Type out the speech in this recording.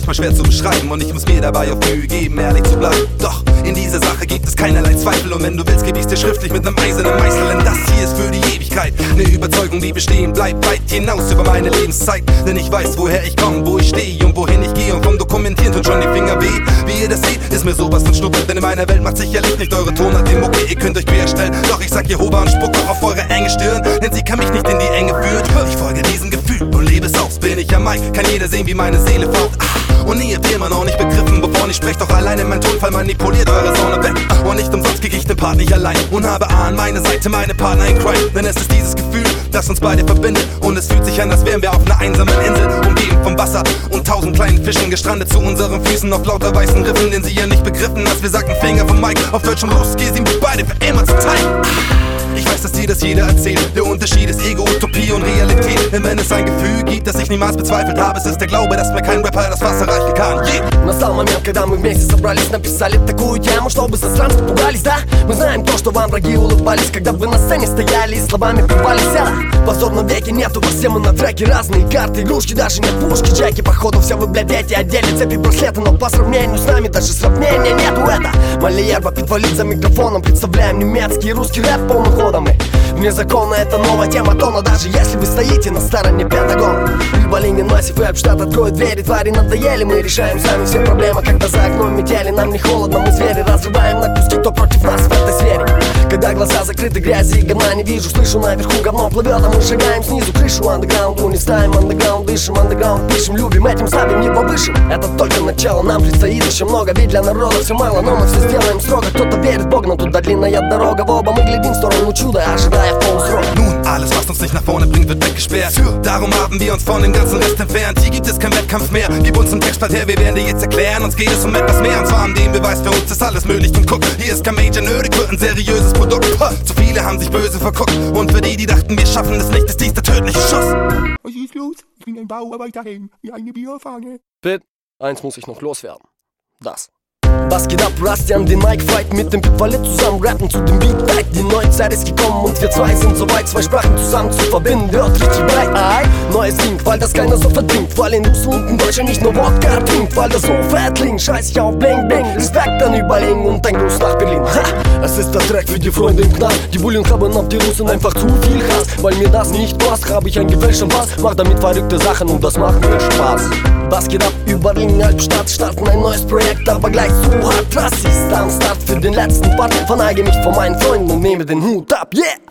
manchmal schwer zu beschreiben und ich muss mir dabei auf Mühe geben, ehrlich zu bleiben. Doch in dieser Sache gibt es keinerlei Zweifel und wenn du willst, geb ich's dir schriftlich mit nem eisernen Meißel, denn das hier ist für die Ewigkeit eine Überzeugung, die bestehen bleibt, weit hinaus über meine Lebenszeit. Denn ich weiß, woher ich komme, wo ich stehe und wohin ich gehe und vom Dokumentieren tun schon die Finger weh. Wie ihr das seht, ist mir sowas von Schnuppe, denn in meiner Welt macht sicherlich nicht eure Tonart die Mucke. Ihr könnt euch querstellen, doch ich sag Jehova und spuck auch auf eure enge Stirn, denn sie kann mich nicht in die Enge führen. Ich folge diesem Gefühl und lebe es aus, bin ich am Mic, kann jeder sehen, wie meine Seele faucht. Und ihr habt immer noch nicht begriffen, wovon ich sprech, doch alleine mein Tonfall manipuliert eure Sonne weg. Und nicht umsonst krieg ich den Part nicht allein und habe an meiner Seite meine Partner in Crime, denn es ist dieses Gefühl, das uns beide verbindet und es fühlt sich an, als wären wir auf einer einsamen Insel, umgeben vom Wasser und 1000 kleinen Fischen, gestrandet zu unseren Füßen auf lauter weißen Riffen, den sie ja nicht begriffen, als wir sagten Finger vom Mike, auf Deutsch und los, sind wir beide für immer zu teilen. Ich weiß, dass dir das jeder erzählt. Der Unterschied ist Ego, Utopie und Realität. Denn wenn es ein Gefühl gibt, das ich niemals bezweifelt habe, es ist der Glaube, dass mir kein Rapper das Wasser reichen kann. Настал момент, когда мы вместе собрались, написали такую тему, чтобы засранцы пугались, да? Мы знаем то, что вам враги улыбались, когда вы на сцене стояли и словами плевались. Позор на веке нету, все мы на треке, разные карты, игрушки, даже нет пушки, чеки. Походу все вы, блядь, эти отдельные цепи, браслеты, но по сравнению с нами даже сравнения нету. Это Малиерба подвалит за микрофоном, представляем немецкий и русский рэп полным ходом. Вне закона это новая тема тона, даже если вы стоите на стороне Пентагона. Рыболинин, массив, рэп-штат откроет двери, твари надоели, мы решаем сами все проблемы, когда за окном метели, нам не холодно, мы звери, разрываем на куски, кто против нас в этой сфере. Когда глаза закрыты, грязи и говна не вижу, слышу наверху говно плывет, а мы шагаем снизу крышу. Андеграунд не ставим, андеграунд дышим, андеграунд пишем, любим, этим слабим не повышим. Это только начало, нам предстоит еще много, ведь для народа все мало, но мы все сделаем строго. Кто-то верит в Бог, но туда длинная дорога, в оба мы глядим в сторону чуда, ожидая в полусрок. Nun, alles was uns nicht nach vorne bringt, wird weggesperrt. Darum haben wir uns von dem ganzen Rest entfernt. Hier gibt es keinen Wettkampf mehr, gib uns ein Textblatt her, wir werden dir jetzt erklären. Uns geht es um etwas mehr, und zwar um den Beweis, für uns ist alles möglich. Und guck, hier ist kein Major nötig, wird ein seriöses Produkt. Zu viele haben sich böse verguckt, und für die dachten, wir schaffen es nicht, ist dies der tödliche Schuss. Was ist los? Ich bin ein Bauarbeiterhelm, wie eine Bierfahne. Pit, eins muss ich noch loswerden. Das. Was geht ab, Rusty an den Mic, fight mit dem Pip-Wallet zusammen, rappen zu dem Beat back. Die neue Zeit ist gekommen und wir zwei sind soweit, zwei Sprachen zusammen zu verbinden, wird richtig breit. Neues Ding, weil das keiner so verdient, weil in Russland und Deutschland nicht nur Wodka trinkt, weil das so fett klingt, scheiß ich auf Bling Bling, Respekt an Überlegen und ein Gruß nach Berlin. Es ist der Track für die Freunde im Knast, die Bullen haben auf die Russen einfach zu viel Hass, weil mir das nicht passt, hab ich ein gefälschten Pass, mach damit verrückte Sachen und das macht mir Spaß. Was geht ab, Überlingen, Albstadt, starten ein neues Projekt, aber gleich zu hart. Das ist am Start für den letzten Part, verneige mich vor meinen Freunden und nehme den Hut ab, yeah!